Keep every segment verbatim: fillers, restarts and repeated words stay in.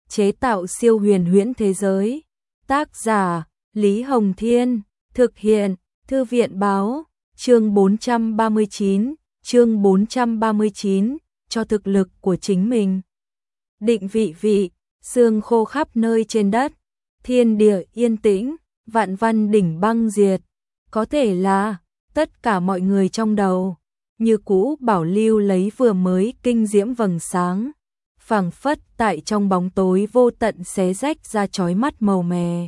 chế tạo siêu huyền huyễn thế giới. Tác giả Lý Hồng Thiên, thực hiện Thư viện Báo, chương bốn trăm ba mươi chín, chương bốn trăm ba mươi chín, cho thực lực của chính mình. Định vị vị, sương khô khắp nơi trên đất, thiên địa yên tĩnh, vạn văn đỉnh băng diệt, có thể là tất cả mọi người trong đầu như cũ bảo lưu lấy vừa mới kinh diễm vầng sáng, phảng phất tại trong bóng tối vô tận xé rách ra chói mắt màu mè.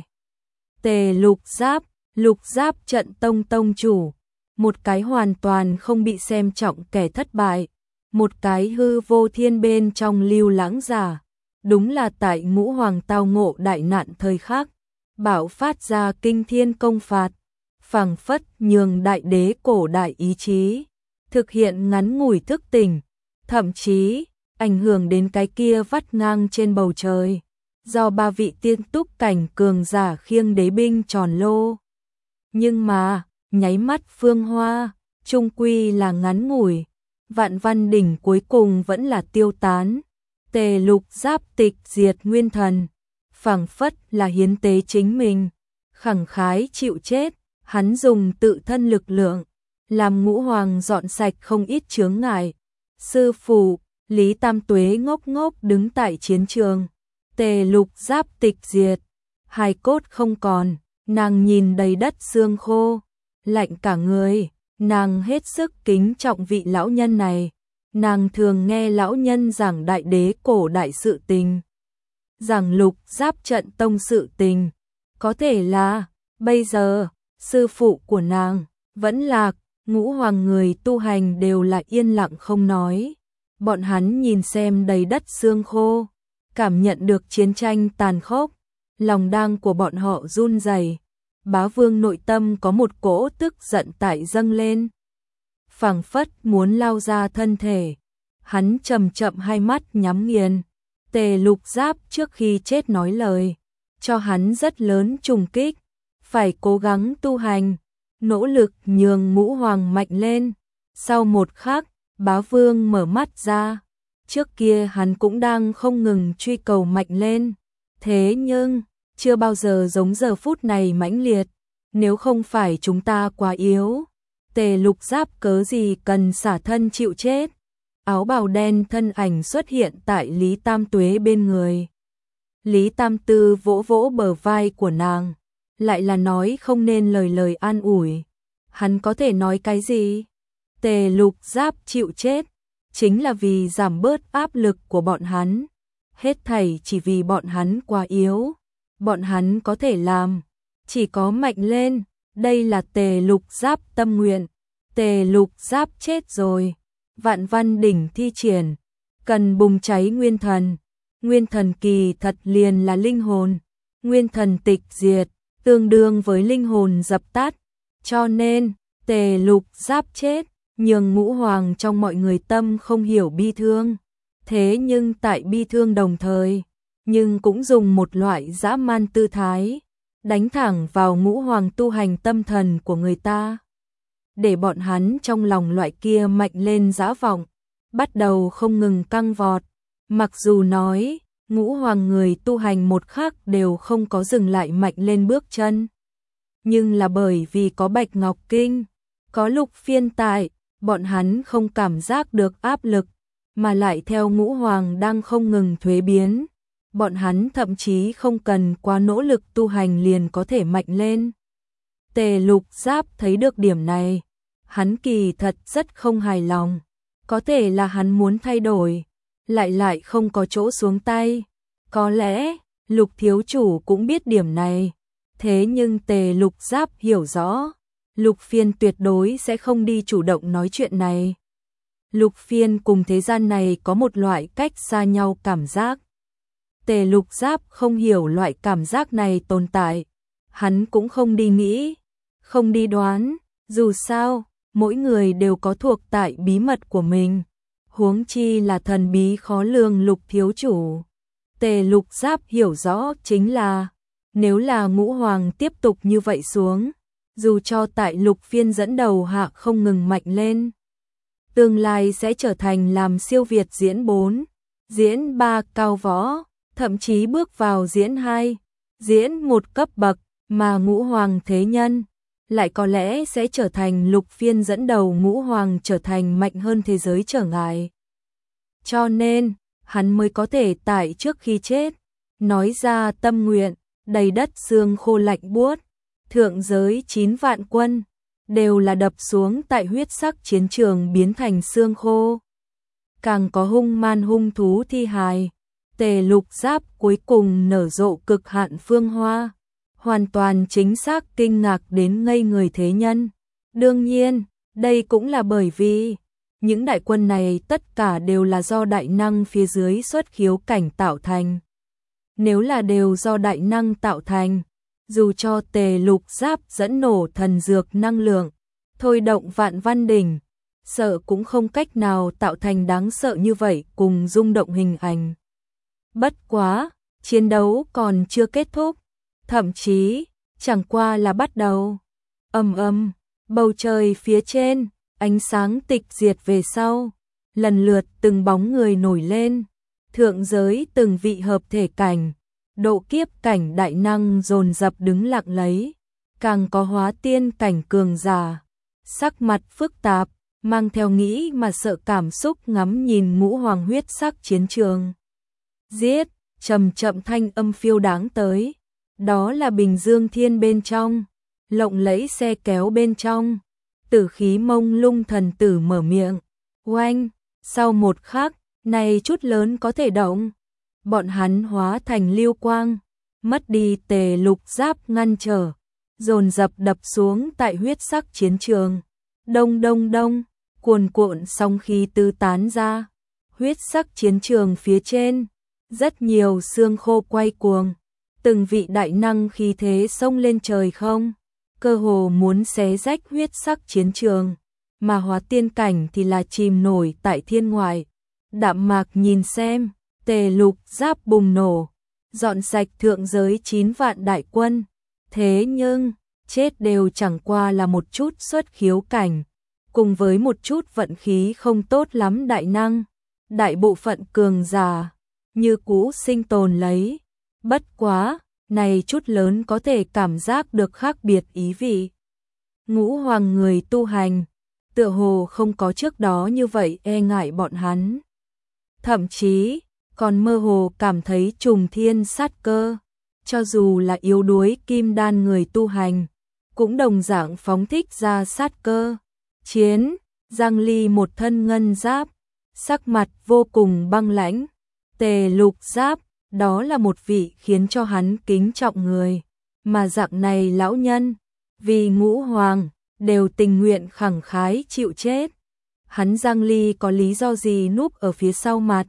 Tề Lục Giáp, Lục Giáp trận tông tông chủ, một cái hoàn toàn không bị xem trọng kẻ thất bại, một cái hư vô thiên bên trong lưu lãng giả, đúng là tại ngũ hoàng tao ngộ đại nạn thời khắc, bạo phát ra kinh thiên công phạt, phảng phất nhường đại đế cổ đại ý chí, thực hiện ngắn ngủi thức tỉnh, thậm chí ảnh hưởng đến cái kia vắt ngang trên bầu trời, do ba vị tiên túc cảnh cường giả khiêng đế binh tròn lô. Nhưng mà, nháy mắt phương hoa, chung quy là ngắn ngủi, vạn văn đỉnh cuối cùng vẫn là tiêu tán. Tề Lục Giáp tịch diệt nguyên thần, phảng phất là hiến tế chính mình, khẳng khái chịu chết, hắn dùng tự thân lực lượng, làm ngũ hoàng dọn sạch không ít chướng ngại. Sư phụ, Lý Tam Tuế ngốc ngốc đứng tại chiến trường, Tề Lục Giáp tịch diệt, hài cốt không còn, nàng nhìn đầy đất xương khô, lạnh cả người, nàng hết sức kính trọng vị lão nhân này. Nàng thường nghe lão nhân giảng đại đế cổ đại sự tình, giảng Lục Giáp trận tông sự tình, có thể là bây giờ sư phụ của nàng vẫn lạc, ngũ hoàng người tu hành đều là yên lặng không nói. Bọn hắn nhìn xem đầy đất xương khô, cảm nhận được chiến tranh tàn khốc, lòng đang của bọn họ run rẩy. Bá Vương nội tâm có một cỗ tức giận tại dâng lên, phảng phất muốn lao ra thân thể. Hắn chậm chậm hai mắt nhắm nghiền. Tề Lục Giáp trước khi chết nói lời, cho hắn rất lớn trùng kích, phải cố gắng tu hành, nỗ lực nhường ngũ hoàng mạnh lên. Sau một khắc, Bá Vương mở mắt ra. Trước kia hắn cũng đang không ngừng truy cầu mạnh lên, thế nhưng chưa bao giờ giống giờ phút này mãnh liệt. Nếu không phải chúng ta quá yếu, Tề Lục Giáp cớ gì cần xả thân chịu chết. Áo bào đen thân ảnh xuất hiện tại Lý Tam Tuế bên người. Lý Tam Tư vỗ vỗ bờ vai của nàng, lại là nói không nên lời lời an ủi. Hắn có thể nói cái gì? Tề Lục Giáp chịu chết, chính là vì giảm bớt áp lực của bọn hắn. Hết thảy chỉ vì bọn hắn quá yếu. Bọn hắn có thể làm, chỉ có mạnh lên. Đây là Tề Lục Giáp tâm nguyện. Tề Lục Giáp chết rồi, vạn văn đỉnh thi triển, cần bùng cháy nguyên thần. Nguyên thần kỳ thật liền là linh hồn. Nguyên thần tịch diệt, tương đương với linh hồn dập tắt. Cho nên, Tề Lục Giáp chết, nhường ngũ hoàng trong mọi người tâm không hiểu bi thương. Thế nhưng tại bi thương đồng thời, nhưng cũng dùng một loại dã man tư thái, đánh thẳng vào ngũ hoàng tu hành tâm thần của người ta. Để bọn hắn trong lòng loại kia mạnh lên dã vọng, bắt đầu không ngừng căng vọt. Mặc dù nói, ngũ hoàng người tu hành một khắc đều không có dừng lại mạnh lên bước chân. Nhưng là bởi vì có Bạch Ngọc Kinh, có Lục Phiên tại, bọn hắn không cảm giác được áp lực, mà lại theo ngũ hoàng đang không ngừng thuế biến. Bọn hắn thậm chí không cần quá nỗ lực tu hành liền có thể mạnh lên. Tề Lục Giáp thấy được điểm này, hắn kỳ thật rất không hài lòng. Có thể là hắn muốn thay đổi, lại lại không có chỗ xuống tay. Có lẽ, Lục thiếu chủ cũng biết điểm này. Thế nhưng Tề Lục Giáp hiểu rõ, Lục Phiên tuyệt đối sẽ không đi chủ động nói chuyện này. Lục Phiên cùng thế gian này có một loại cách xa nhau cảm giác. Tề Lục Giáp không hiểu loại cảm giác này tồn tại. Hắn cũng không đi nghĩ, không đi đoán. Dù sao, mỗi người đều có thuộc tại bí mật của mình. Huống chi là thần bí khó lường Lục thiếu chủ. Tề Lục Giáp hiểu rõ chính là, nếu là ngũ hoàng tiếp tục như vậy xuống, dù cho tại Lục Phiên dẫn đầu hạ không ngừng mạnh lên, tương lai sẽ trở thành làm siêu việt diễn bốn, diễn ba cao võ, thậm chí bước vào diễn hai, diễn một cấp bậc, mà ngũ hoàng thế nhân lại có lẽ sẽ trở thành lục phiên dẫn đầu ngũ hoàng trở thành mạnh hơn thế giới trở ngại. Cho nên, hắn mới có thể tại trước khi chết, nói ra tâm nguyện, đầy đất xương khô lạnh buốt, thượng giới chín vạn quân, đều là đập xuống tại huyết sắc chiến trường biến thành xương khô. Càng có hung man hung thú thi hài, Tề Lục Giáp cuối cùng nở rộ cực hạn phương hoa, hoàn toàn chính xác kinh ngạc đến ngây người thế nhân. Đương nhiên, đây cũng là bởi vì những đại quân này tất cả đều là do đại năng phía dưới xuất khiếu cảnh tạo thành. Nếu là đều do đại năng tạo thành, dù cho Tề Lục Giáp dẫn nổ thần dược năng lượng, thôi động vạn văn đỉnh, sợ cũng không cách nào tạo thành đáng sợ như vậy cùng rung động hình ảnh. Bất quá, chiến đấu còn chưa kết thúc, thậm chí chẳng qua là bắt đầu. Ầm ầm, bầu trời phía trên, ánh sáng tịch diệt về sau, lần lượt từng bóng người nổi lên, thượng giới từng vị hợp thể cảnh, độ kiếp cảnh đại năng dồn dập đứng lặng lấy, càng có hóa tiên cảnh cường giả, sắc mặt phức tạp, mang theo nghĩ mà sợ cảm xúc ngắm nhìn ngũ hoàng huyết sắc chiến trường. Giết, trầm chậm thanh âm phiêu đáng tới, đó là Bình Dương Thiên bên trong, lộng lẫy xe kéo bên trong, tử khí mông lung thần tử mở miệng, oanh, sau một khắc, này chút lớn có thể động, bọn hắn hóa thành lưu quang, mất đi Tề Lục Giáp ngăn trở, dồn dập đập xuống tại huyết sắc chiến trường. Đông đông đông, cuồn cuộn sóng khí tứ tán ra, huyết sắc chiến trường phía trên, rất nhiều xương khô quay cuồng, từng vị đại năng khí thế xông lên trời không, cơ hồ muốn xé rách huyết sắc chiến trường, mà hóa tiên cảnh thì là chìm nổi tại thiên ngoại. Đạm Mạc nhìn xem, Tề Lục Giáp bùng nổ, dọn sạch thượng giới chín vạn đại quân, thế nhưng, chết đều chẳng qua là một chút xuất khiếu cảnh, cùng với một chút vận khí không tốt lắm đại năng, đại bộ phận cường giả, như cũ sinh tồn lấy. Bất quá, này chút lớn có thể cảm giác được khác biệt ý vị. Ngũ hoàng người tu hành, tựa hồ không có trước đó như vậy e ngại bọn hắn. Thậm chí, còn mơ hồ cảm thấy trùng thiên sát cơ, cho dù là yếu đuối kim đan người tu hành, cũng đồng dạng phóng thích ra sát cơ. Chiến, Giang Ly một thân ngân giáp, sắc mặt vô cùng băng lãnh, Tề Lục Giáp, đó là một vị khiến cho hắn kính trọng người, mà dạng này lão nhân, vì ngũ hoàng, đều tình nguyện khẳng khái chịu chết. Hắn Giang Ly có lý do gì núp ở phía sau mặt?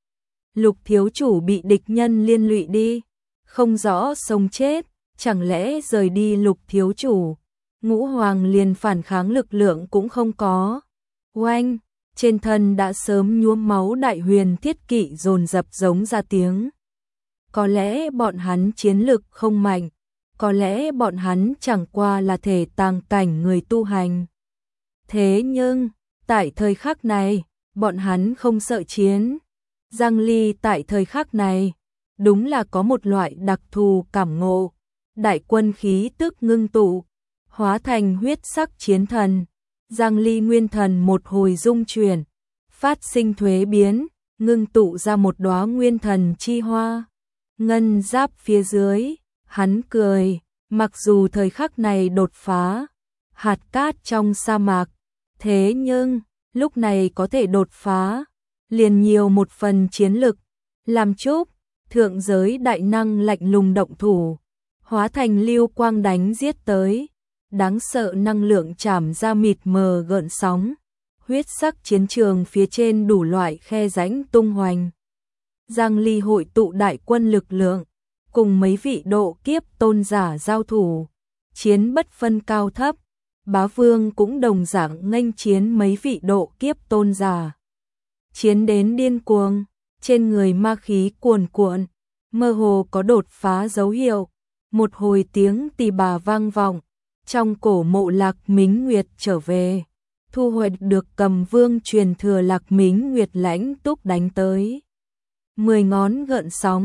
Lục thiếu chủ bị địch nhân liên lụy đi, không rõ sống chết, chẳng lẽ rời đi Lục thiếu chủ, ngũ hoàng liền phản kháng lực lượng cũng không có. Oanh, trên thân đã sớm nhuốm máu đại huyền thiết kỵ dồn dập giống ra tiếng. Có lẽ bọn hắn chiến lực không mạnh, có lẽ bọn hắn chẳng qua là thể tàng cảnh người tu hành. Thế nhưng, tại thời khắc này, bọn hắn không sợ chiến. Giang Ly tại thời khắc này, đúng là có một loại đặc thù cảm ngộ, đại quân khí tức ngưng tụ, hóa thành huyết sắc chiến thần. Giang Ly nguyên thần một hồi dung chuyển, phát sinh thuế biến, ngưng tụ ra một đóa nguyên thần chi hoa. Ngân giáp phía dưới, hắn cười, mặc dù thời khắc này đột phá, hạt cát trong sa mạc, thế nhưng, lúc này có thể đột phá, liền nhiều một phần chiến lực, làm chúc, thượng giới đại năng lạnh lùng động thủ, hóa thành lưu quang đánh giết tới, đáng sợ năng lượng chảm ra mịt mờ gợn sóng, huyết sắc chiến trường phía trên đủ loại khe rãnh tung hoành. Giang Ly hội tụ đại quân lực lượng, cùng mấy vị độ kiếp tôn giả giao thủ, chiến bất phân cao thấp, Bá Vương cũng đồng dạng nghênh chiến mấy vị độ kiếp tôn giả. Chiến đến điên cuồng, trên người ma khí cuồn cuộn, mơ hồ có đột phá dấu hiệu, một hồi tiếng tỳ bà vang vọng, trong cổ mộ Lạc Mính Nguyệt trở về, thu hoạch được Cầm Vương truyền thừa Lạc Mính Nguyệt lãnh túc đánh tới. Mười ngón gợn sóng,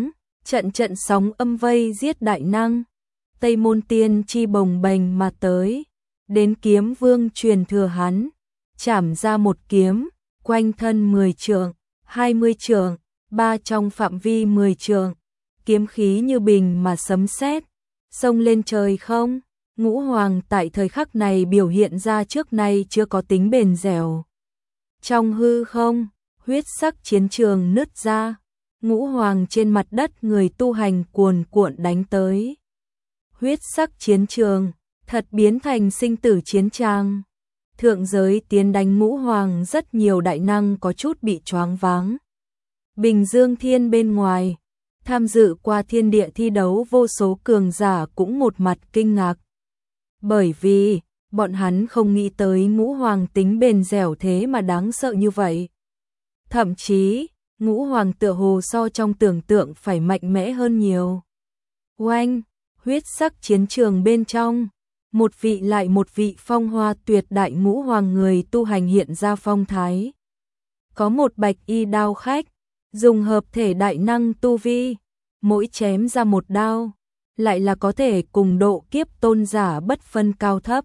trận trận sóng âm vây giết đại năng. Tây Môn Tiên Chi bồng bềnh mà tới, đến kiếm vương truyền thừa hắn, chảm ra một kiếm, quanh thân mười trượng, hai mươi trượng, ba trong phạm vi mười trượng, kiếm khí như bình mà sấm sét, xông lên trời không. Ngũ Hoàng tại thời khắc này biểu hiện ra trước nay chưa có tính bền dẻo. Trong hư không, huyết sắc chiến trường nứt ra, Ngũ Hoàng trên mặt đất người tu hành cuồn cuộn đánh tới. Huyết sắc chiến trường, thật biến thành sinh tử chiến trang. Thượng giới tiến đánh Ngũ Hoàng, rất nhiều đại năng có chút bị choáng váng. Bình Dương Thiên bên ngoài, tham dự qua thiên địa thi đấu vô số cường giả cũng một mặt kinh ngạc. Bởi vì, bọn hắn không nghĩ tới Ngũ Hoàng tính bền dẻo thế mà đáng sợ như vậy. Thậm chí, Ngũ Hoàng tựa hồ so trong tưởng tượng phải mạnh mẽ hơn nhiều. Oanh, huyết sắc chiến trường bên trong, một vị lại một vị phong hoa tuyệt đại Ngũ Hoàng người tu hành hiện ra phong thái. Có một bạch y đao khách, dùng hợp thể đại năng tu vi, mỗi chém ra một đao, lại là có thể cùng độ kiếp tôn giả bất phân cao thấp.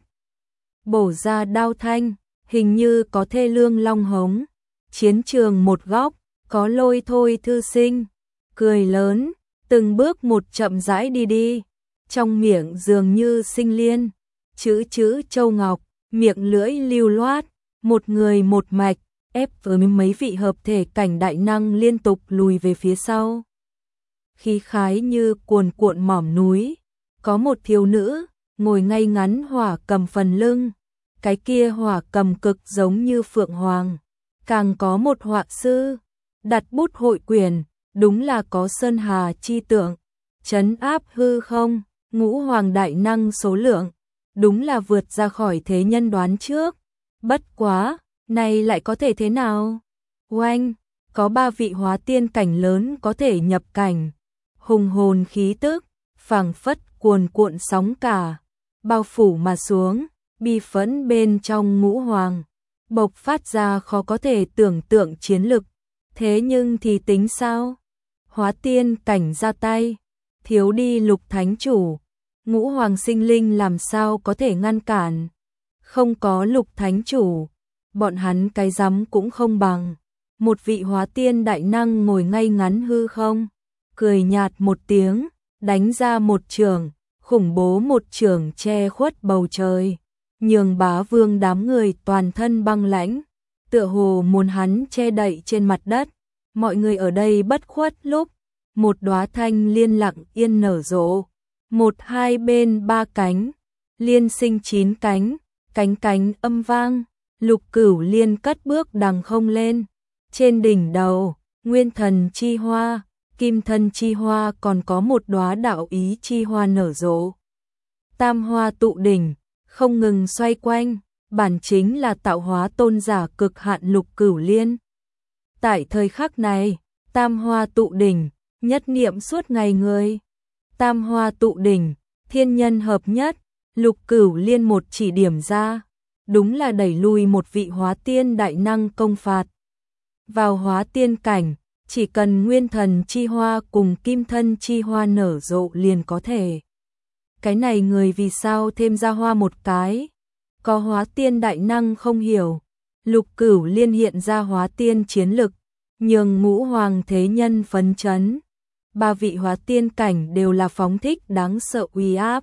Bổ ra đao thanh, hình như có thê lương long hống. Chiến trường một góc, có Lôi Thôi thư sinh, cười lớn, từng bước một chậm rãi đi đi, trong miệng dường như sinh liên, chữ chữ châu ngọc, miệng lưỡi lưu loát, một người một mạch, ép với mấy vị hợp thể cảnh đại năng liên tục lùi về phía sau. Khí khái như cuồn cuộn mỏm núi, có một thiếu nữ, ngồi ngay ngắn hỏa cầm phần lưng, cái kia hỏa cầm cực giống như phượng hoàng. Càng có một họa sư, đặt bút hội quyển, đúng là có sơn hà chi tượng, trấn áp hư không. Ngũ Hoàng đại năng số lượng, đúng là vượt ra khỏi thế nhân đoán trước. Bất quá, này lại có thể thế nào? Oanh, có ba vị hóa tiên cảnh lớn có thể nhập cảnh, hùng hồn khí tức, phảng phất cuồn cuộn sóng cả, bao phủ mà xuống, bi phẫn bên trong Ngũ Hoàng, bộc phát ra khó có thể tưởng tượng chiến lực. Thế nhưng thì tính sao? Hóa tiên cảnh ra tay, thiếu đi Lục Thánh Chủ, Ngũ Hoàng sinh linh làm sao có thể ngăn cản? Không có Lục Thánh Chủ, bọn hắn cái rắm cũng không bằng. Một vị hóa tiên đại năng ngồi ngay ngắn hư không, cười nhạt một tiếng, đánh ra một chưởng, khủng bố một chưởng che khuất bầu trời, nhường Bá Vương đám người toàn thân băng lãnh, tựa hồ muốn hắn che đậy trên mặt đất. Mọi người ở đây bất khuất lúc, một đóa thanh liên lặng yên nở rộ, một hai bên ba cánh, liên sinh chín cánh, cánh cánh âm vang, Lục Cửu Liên cất bước đằng không lên, trên đỉnh đầu, nguyên thần chi hoa, kim thân chi hoa, còn có một đóa đạo ý chi hoa nở rộ. Tam hoa tụ đỉnh, không ngừng xoay quanh, bản chính là tạo hóa tôn giả cực hạn Lục Cửu Liên. Tại thời khắc này, tam hoa tụ đỉnh, nhất niệm suốt ngày người. Tam hoa tụ đỉnh, thiên nhân hợp nhất, Lục Cửu Liên một chỉ điểm ra, đúng là đẩy lùi một vị hóa tiên đại năng công phạt. Vào hóa tiên cảnh, chỉ cần nguyên thần chi hoa cùng kim thân chi hoa nở rộ liền có thể. Cái này người vì sao thêm ra hoa một cái? Có hóa tiên đại năng không hiểu. Lục Cửu Liên hiện ra hóa tiên chiến lực, nhường Ngũ Hoàng thế nhân phấn chấn. Ba vị hóa tiên cảnh đều là phóng thích đáng sợ uy áp,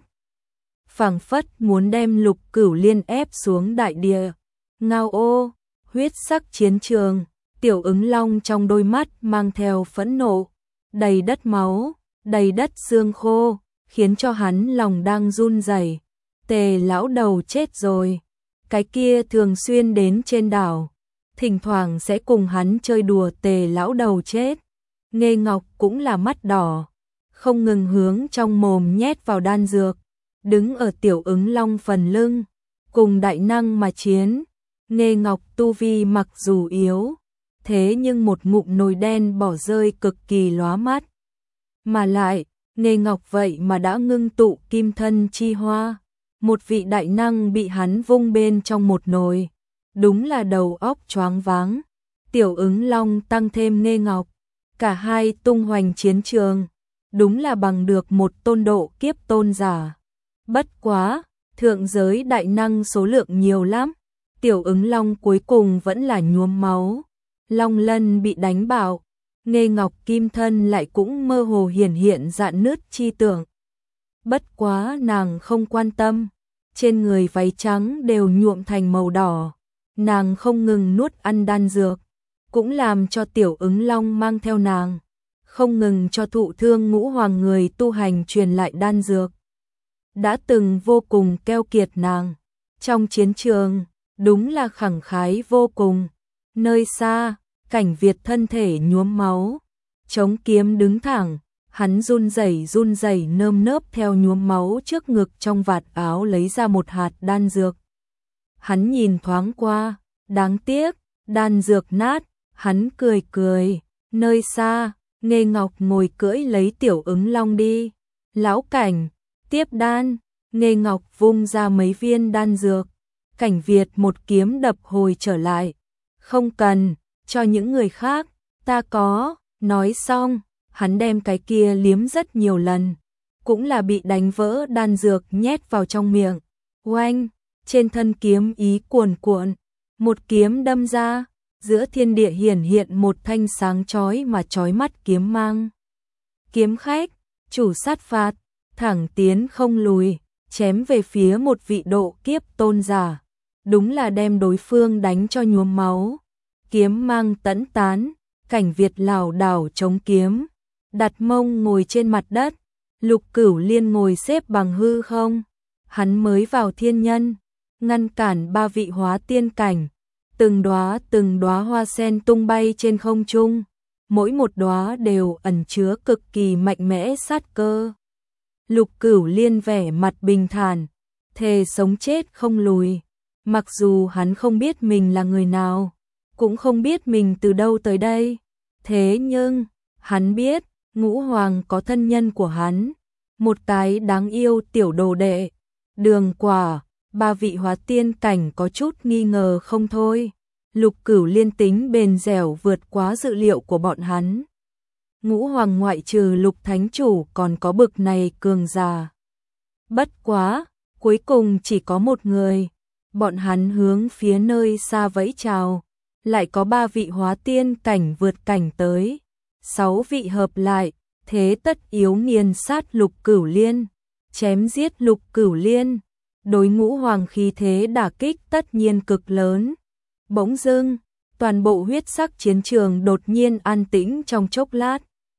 phảng phất muốn đem Lục Cửu Liên ép xuống đại địa. Ngao ô, huyết sắc chiến trường, Tiểu Ứng Long trong đôi mắt mang theo phẫn nộ, đầy đất máu, đầy đất xương khô, khiến cho hắn lòng đang run rẩy. Tề lão đầu chết rồi, cái kia thường xuyên đến trên đảo, thỉnh thoảng sẽ cùng hắn chơi đùa Tề lão đầu chết. Nghê Ngọc cũng là mắt đỏ, không ngừng hướng trong mồm nhét vào đan dược, đứng ở Tiểu Ứng Long phần lưng, cùng đại năng mà chiến. Nghê Ngọc tu vi mặc dù yếu, thế nhưng một ngụm nồi đen bỏ rơi cực kỳ lóa mắt. Mà lại, Nghê Ngọc vậy mà đã ngưng tụ kim thân chi hoa, một vị đại năng bị hắn vung bên trong một nồi, đúng là đầu óc choáng váng. Tiểu Ứng Long tăng thêm Nghê Ngọc, cả hai tung hoành chiến trường, đúng là bằng được một tôn độ kiếp tôn giả. Bất quá, thượng giới đại năng số lượng nhiều lắm, Tiểu Ứng Long cuối cùng vẫn là nhuốm máu. Long lân bị đánh bạo, Nghê Ngọc Kim thân lại cũng mơ hồ hiển hiện rạn nứt chi tưởng. Bất quá nàng không quan tâm, trên người váy trắng đều nhuộm thành màu đỏ, nàng không ngừng nuốt ăn đan dược, cũng làm cho Tiểu Ứng Long mang theo nàng, không ngừng cho thụ thương ngũ hoàng người tu hành truyền lại đan dược. Đã từng vô cùng keo kiệt nàng, trong chiến trường, đúng là khẳng khái vô cùng. Nơi xa, Cảnh Việt thân thể nhuốm máu, chống kiếm đứng thẳng, hắn run rẩy run rẩy nơm nớp theo nhuốm máu trước ngực trong vạt áo lấy ra một hạt đan dược. Hắn nhìn thoáng qua, đáng tiếc, đan dược nát, hắn cười cười, nơi xa, Nghê Ngọc ngồi cưỡi lấy Tiểu Ứng Long đi. Lão Cảnh, tiếp đan, Nghê Ngọc vung ra mấy viên đan dược, Cảnh Việt một kiếm đập hồi trở lại. Không cần, cho những người khác, ta có, nói xong, hắn đem cái kia liếm rất nhiều lần, cũng là bị đánh vỡ đan dược nhét vào trong miệng. Oanh, trên thân kiếm ý cuồn cuộn, một kiếm đâm ra, giữa thiên địa hiển hiện một thanh sáng chói mà chói mắt kiếm mang. Kiếm khách, chủ sát phạt, thẳng tiến không lùi, chém về phía một vị độ kiếp tôn giả, đúng là đem đối phương đánh cho nhuốm máu. Kiếm mang tẫn tán, Cảnh Việt lảo đảo chống kiếm, đặt mông ngồi trên mặt đất, Lục Cửu Liên ngồi xếp bằng hư không. Hắn mới vào thiên nhân, ngăn cản ba vị hóa tiên cảnh, từng đóa từng đóa hoa sen tung bay trên không trung, mỗi một đóa đều ẩn chứa cực kỳ mạnh mẽ sát cơ. Lục Cửu Liên vẻ mặt bình thản, thề sống chết không lùi, mặc dù hắn không biết mình là người nào, cũng không biết mình từ đâu tới đây, thế nhưng, hắn biết, Ngũ Hoàng có thân nhân của hắn, một cái đáng yêu tiểu đồ đệ, Đường Quả. Ba vị hóa tiên cảnh có chút nghi ngờ không thôi. Lục Cửu Liên tính bền dẻo vượt quá dự liệu của bọn hắn. Ngũ Hoàng ngoại trừ Lục Thánh Chủ còn có bực này cường giả. Bất quá, cuối cùng chỉ có một người. Bọn hắn hướng phía nơi xa vẫy chào. Lại có ba vị hóa tiên cảnh vượt cảnh tới. Sáu vị hợp lại, thế tất yếu nghiền sát Lục Cửu Liên. Chém giết Lục Cửu Liên. Đối Ngũ Hoàng khí thế đả kích tất nhiên cực lớn. Bỗng dưng, toàn bộ huyết sắc chiến trường đột nhiên an tĩnh trong chốc lát.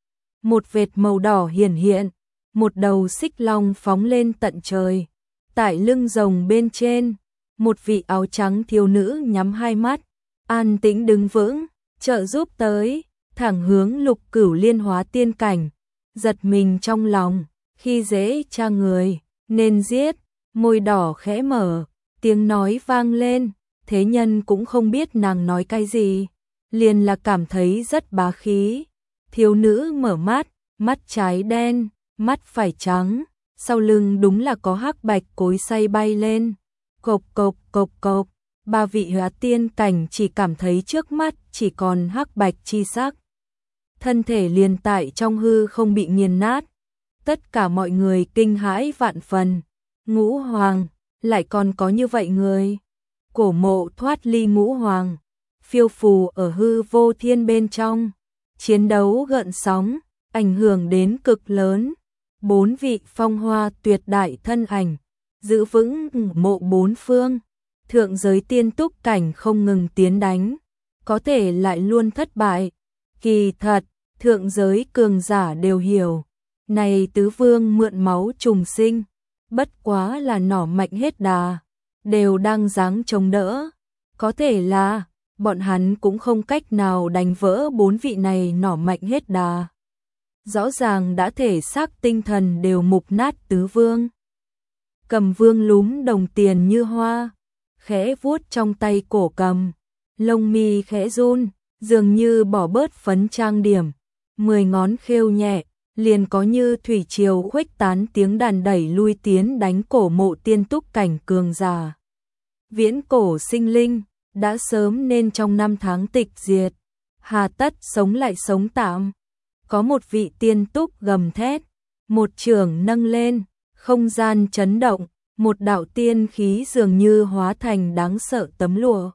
Một vệt màu đỏ hiển hiện, một đầu xích long phóng lên tận trời. Tại lưng rồng bên trên, một vị áo trắng thiếu nữ nhắm hai mắt, an tĩnh đứng vững, trợ giúp tới, thẳng hướng Lục Cửu Liên hóa tiên cảnh. Giật mình trong lòng, khi dễ cha người, nên giết. Môi đỏ khẽ mở, tiếng nói vang lên, thế nhân cũng không biết nàng nói cái gì, liền là cảm thấy rất bá khí. Thiếu nữ mở mắt, mắt trái đen, mắt phải trắng, sau lưng đúng là có hắc bạch cối xay bay lên. Cộc cộc cộc cộc, ba vị hóa tiên cảnh chỉ cảm thấy trước mắt chỉ còn hắc bạch chi sắc. Thân thể liền tại trong hư không bị nghiền nát. Tất cả mọi người kinh hãi vạn phần. Ngũ Hoàng, lại còn có như vậy người. Cổ Mộ thoát ly Ngũ Hoàng, phiêu phù ở hư vô thiên bên trong. Chiến đấu gợn sóng, ảnh hưởng đến cực lớn. Bốn vị phong hoa tuyệt đại thân ảnh, giữ vững mộ bốn phương. Thượng giới tiên túc cảnh không ngừng tiến đánh, có thể lại luôn thất bại. Kỳ thật, thượng giới cường giả đều hiểu. Này tứ vương mượn máu trùng sinh. Bất quá là nỏ mạnh hết đà, đều đang giáng chống đỡ. Có thể là, bọn hắn cũng không cách nào đánh vỡ bốn vị này nỏ mạnh hết đà. Rõ ràng đã thể xác tinh thần đều mục nát tứ vương. Cầm vương lúm đồng tiền như hoa, khẽ vuốt trong tay cổ cầm, lông mi khẽ run, dường như bỏ bớt phấn trang điểm, mười ngón khêu nhẹ. Liền có như thủy triều khuếch tán tiếng đàn đẩy lui tiến đánh cổ mộ tiên túc cảnh cường giả. Viễn cổ sinh linh, đã sớm nên trong năm tháng tịch diệt, hà tất sống lại sống tạm. có một vị tiên túc gầm thét, một chưởng nâng lên, không gian chấn động, một đạo tiên khí dường như hóa thành đáng sợ tấm lụa.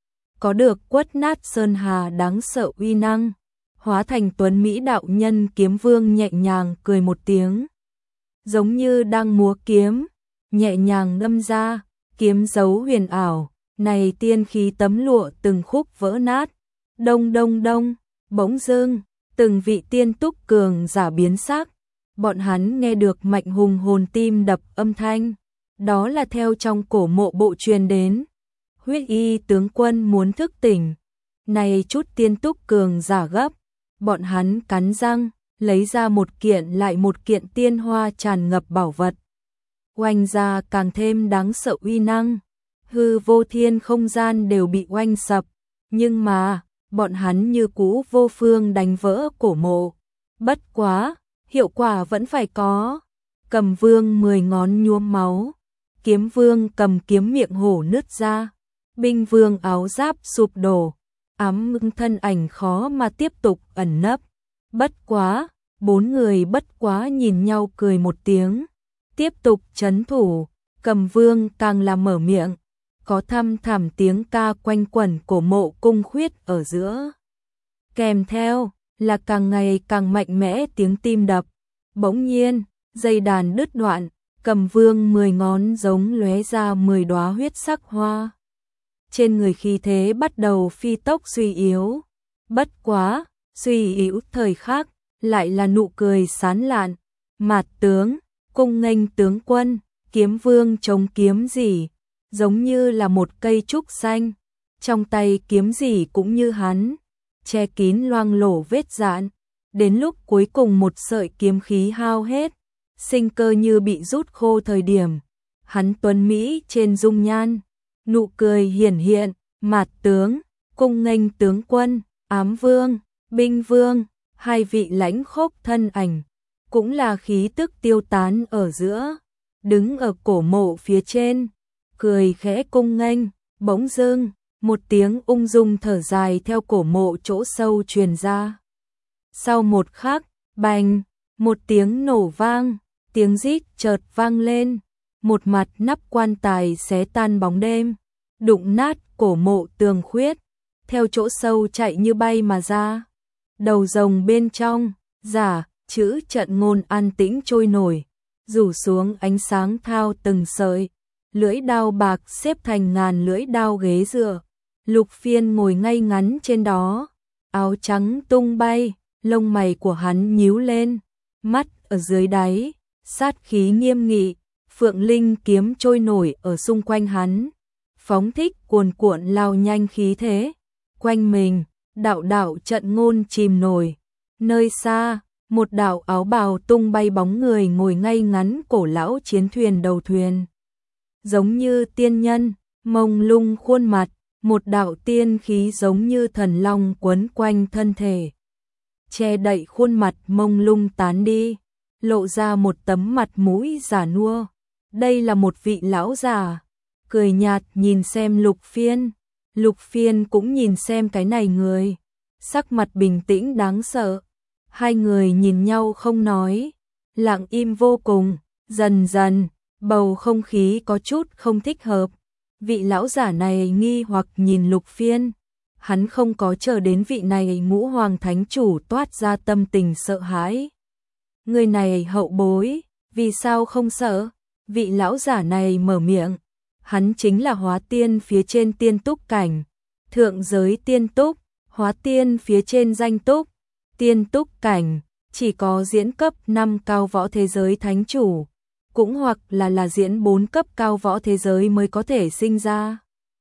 Có được quất nát sơn hà đáng sợ uy năng, hóa thành tuấn mỹ đạo nhân kiếm vương nhẹ nhàng cười một tiếng. Giống như đang múa kiếm, nhẹ nhàng đâm ra, kiếm dấu huyền ảo, này tiên khí tấm lụa từng khúc vỡ nát. Đông đông đông, bỗng dưng, từng vị tiên túc cường giả biến sắc, bọn hắn nghe được mạnh hùng hồn tim đập âm thanh, đó là theo trong cổ mộ bộ truyền đến. Huyết y tướng quân muốn thức tỉnh, này chút tiên túc cường giả gấp, bọn hắn cắn răng, lấy ra một kiện lại một kiện tiên hoa tràn ngập bảo vật. Oanh ra càng thêm đáng sợ uy năng, hư vô thiên không gian đều bị oanh sập, nhưng mà, bọn hắn như cũ vô phương đánh vỡ cổ mộ. Bất quá, hiệu quả vẫn phải có. Cầm vương mười ngón nhuốm máu, kiếm vương cầm kiếm miệng hổ nứt ra, binh vương áo giáp sụp đổ, ám ngưng thân ảnh khó mà tiếp tục ẩn nấp. Bất quá, bốn người bất quá nhìn nhau cười một tiếng, tiếp tục trấn thủ. Cầm vương càng là mở miệng, có thăm thẳm tiếng ca quanh quẩn cổ mộ cung khuyết ở giữa. Kèm theo là càng ngày càng mạnh mẽ tiếng tim đập. Bỗng nhiên, dây đàn đứt đoạn, Cầm vương mười ngón giống lóe ra mười đóa huyết sắc hoa. Trên người khí thế bắt đầu phi tốc suy yếu. Bất quá, suy yếu thời khắc, lại là nụ cười sán lạn. Mạt tướng, cung nghênh tướng quân, kiếm vương chống kiếm gì, giống như là một cây trúc xanh. Trong tay kiếm gì cũng như hắn, che kín loang lổ vết dạn. Đến lúc cuối cùng một sợi kiếm khí hao hết, sinh cơ như bị rút khô thời điểm, hắn tuấn mỹ trên dung nhan, nụ cười hiển hiện. Mạt tướng, cung nghênh tướng quân, ám vương, binh vương, hai vị lãnh khốc thân ảnh, cũng là khí tức tiêu tán ở giữa, đứng ở cổ mộ phía trên, cười khẽ cung nghênh. Bỗng dưng, một tiếng ung dung thở dài theo cổ mộ chỗ sâu truyền ra. Sau một khắc, bành, một tiếng nổ vang, tiếng rít chợt vang lên, một mặt nắp quan tài xé tan bóng đêm, đụng nát cổ mộ tường khuyết, theo chỗ sâu chạy như bay mà ra. Đầu rồng bên trong, giả, chữ trận ngôn an tĩnh trôi nổi, rủ xuống ánh sáng thao từng sợi, lưỡi đao bạc xếp thành ngàn lưỡi đao ghế dựa. Lục Phiên ngồi ngay ngắn trên đó, áo trắng tung bay, lông mày của hắn nhíu lên, mắt ở dưới đáy, sát khí nghiêm nghị, phượng linh kiếm trôi nổi ở xung quanh hắn, phóng thích cuồn cuộn lao nhanh khí thế. Quanh mình, đạo đạo trận ngôn chìm nổi. Nơi xa, một đạo áo bào tung bay bóng người ngồi ngay ngắn cổ lão chiến thuyền đầu thuyền. Giống như tiên nhân, mông lung khuôn mặt, một đạo tiên khí giống như thần long quấn quanh thân thể, che đậy khuôn mặt mông lung tán đi, lộ ra một tấm mặt mũi già nua. Đây là một vị lão già, cười nhạt nhìn xem Lục Phiên. Lục Phiên cũng nhìn xem cái này người, sắc mặt bình tĩnh đáng sợ. Hai người nhìn nhau không nói, lặng im vô cùng. Dần dần, bầu không khí có chút không thích hợp. Vị lão giả này nghi hoặc nhìn Lục Phiên, hắn không có chờ đến vị này ngũ hoàng thánh chủ toát ra tâm tình sợ hãi. Người này hậu bối, vì sao không sợ? Vị lão giả này mở miệng, hắn chính là hóa tiên phía trên tiên túc cảnh, thượng giới tiên túc, hóa tiên phía trên danh túc, tiên túc cảnh, chỉ có diễn cấp năm cao võ thế giới thánh chủ, cũng hoặc là là diễn bốn cấp cao võ thế giới mới có thể sinh ra.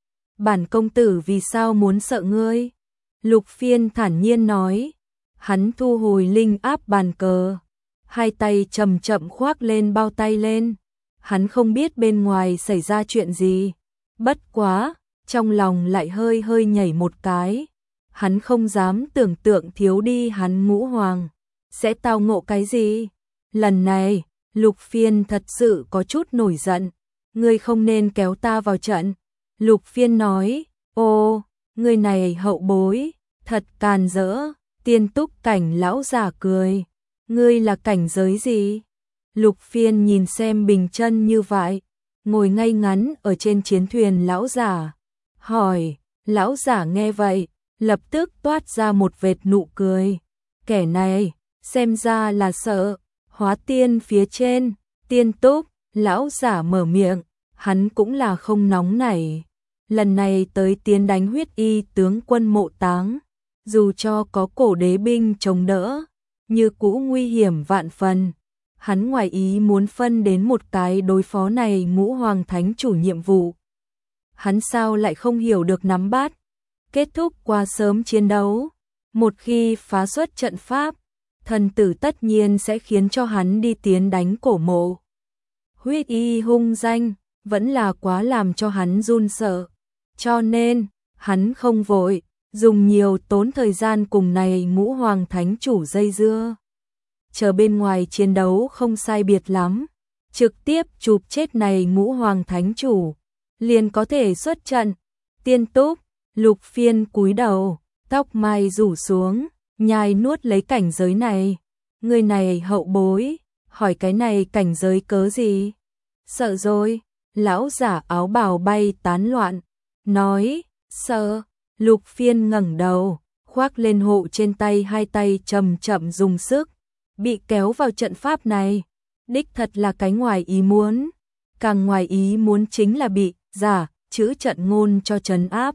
Bản công tử vì sao muốn sợ ngươi? Lục Phiên thản nhiên nói. Hắn thu hồi linh áp bàn cờ, hai tay chậm chậm khoác lên bao tay lên. Hắn không biết bên ngoài xảy ra chuyện gì, bất quá, trong lòng lại hơi hơi nhảy một cái. Hắn không dám tưởng tượng thiếu đi hắn ngũ hoàng sẽ tao ngộ cái gì. Lần này, Lục Phiên thật sự có chút nổi giận. Ngươi không nên kéo ta vào trận. Lục Phiên nói, ô, người này hậu bối, thật càn rỡ, Tiên Túc Cảnh lão giả cười, ngươi là cảnh giới gì? Lục Phiên nhìn xem bình chân như vậy, ngồi ngay ngắn ở trên chiến thuyền lão giả, hỏi. Lão giả nghe vậy, lập tức toát ra một vệt nụ cười. Kẻ này, xem ra là sợ, hóa tiên phía trên, Tiên Túc, lão giả mở miệng, hắn cũng là không nóng nảy. Lần này tới tiến đánh huyết y tướng quân Mộ Táng, dù cho có cổ đế binh chống đỡ, như cũ nguy hiểm vạn phần. Hắn ngoài ý muốn phân đến một cái đối phó này ngũ hoàng thánh chủ nhiệm vụ. Hắn sao lại không hiểu được nắm bắt, kết thúc qua sớm chiến đấu. Một khi phá xuất trận pháp, thần tử tất nhiên sẽ khiến cho hắn đi tiến đánh cổ mộ. Huyết y hung danh, vẫn là quá làm cho hắn run sợ. Cho nên, hắn không vội, dùng nhiều tốn thời gian cùng này ngũ hoàng thánh chủ dây dưa. Chờ bên ngoài chiến đấu không sai biệt lắm, trực tiếp chụp chết này ngũ hoàng thánh chủ, liền có thể xuất trận. Tiên Túc, Lục Phiên cúi đầu, tóc mai rủ xuống, nhai nuốt lấy cảnh giới này. Người này hậu bối, hỏi cái này cảnh giới cớ gì? Sợ rồi, lão giả áo bào bay tán loạn, nói, sợ. Lục Phiên ngẩng đầu, khoác lên hộ trên tay, hai tay chậm chậm dùng sức, bị kéo vào trận pháp này. Đích thật là cái ngoài ý muốn, càng ngoài ý muốn chính là bị giả chữ trận ngôn cho trấn áp.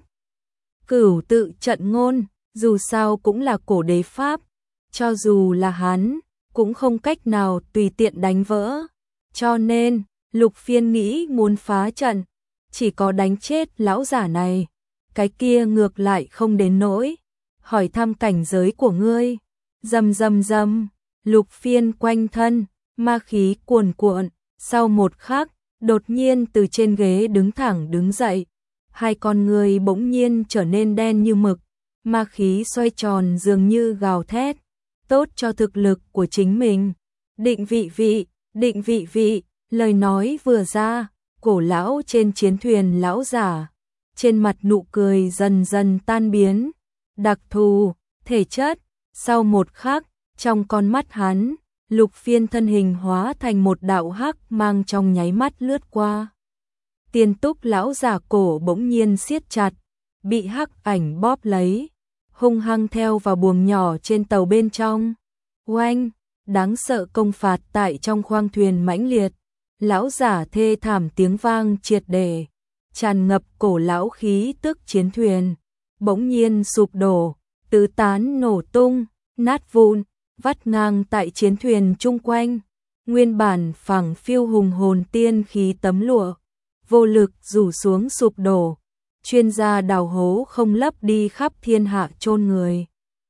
Cửu tự trận ngôn, dù sao cũng là cổ đế pháp, cho dù là hắn, cũng không cách nào tùy tiện đánh vỡ. Cho nên, Lục Phiên nghĩ muốn phá trận, chỉ có đánh chết lão giả này, cái kia ngược lại không đến nỗi. Hỏi thăm cảnh giới của ngươi. Rầm rầm rầm, Lục Phiên quanh thân, ma khí cuồn cuộn, sau một khắc, đột nhiên từ trên ghế đứng thẳng đứng dậy. Hai con người bỗng nhiên trở nên đen như mực, ma khí xoay tròn dường như gào thét, tốt cho thực lực của chính mình. Định vị vị, định vị vị, lời nói vừa ra, cổ lão trên chiến thuyền lão giả, trên mặt nụ cười dần dần tan biến. Đặc thù, thể chất, sau một khắc, trong con mắt hắn, Lục Phiên thân hình hóa thành một đạo hắc mang trong nháy mắt lướt qua. Tiên Túc lão giả cổ bỗng nhiên siết chặt, bị hắc ảnh bóp lấy, hung hăng theo vào buồng nhỏ trên tàu bên trong. Oanh, đáng sợ công phạt tại trong khoang thuyền mãnh liệt, lão giả thê thảm tiếng vang triệt để, tràn ngập cổ lão khí tức chiến thuyền, bỗng nhiên sụp đổ, tứ tán nổ tung, nát vụn, vắt ngang tại chiến thuyền chung quanh. Nguyên bản phẳng phiêu hùng hồn tiên khí tấm lụa, vô lực rủ xuống sụp đổ, chuyên gia đào hố không lấp đi khắp thiên hạ chôn người.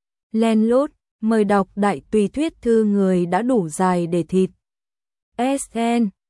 Len lút, mời đọc đại tùy thuyết thư người đã đủ dài để thịt. ét en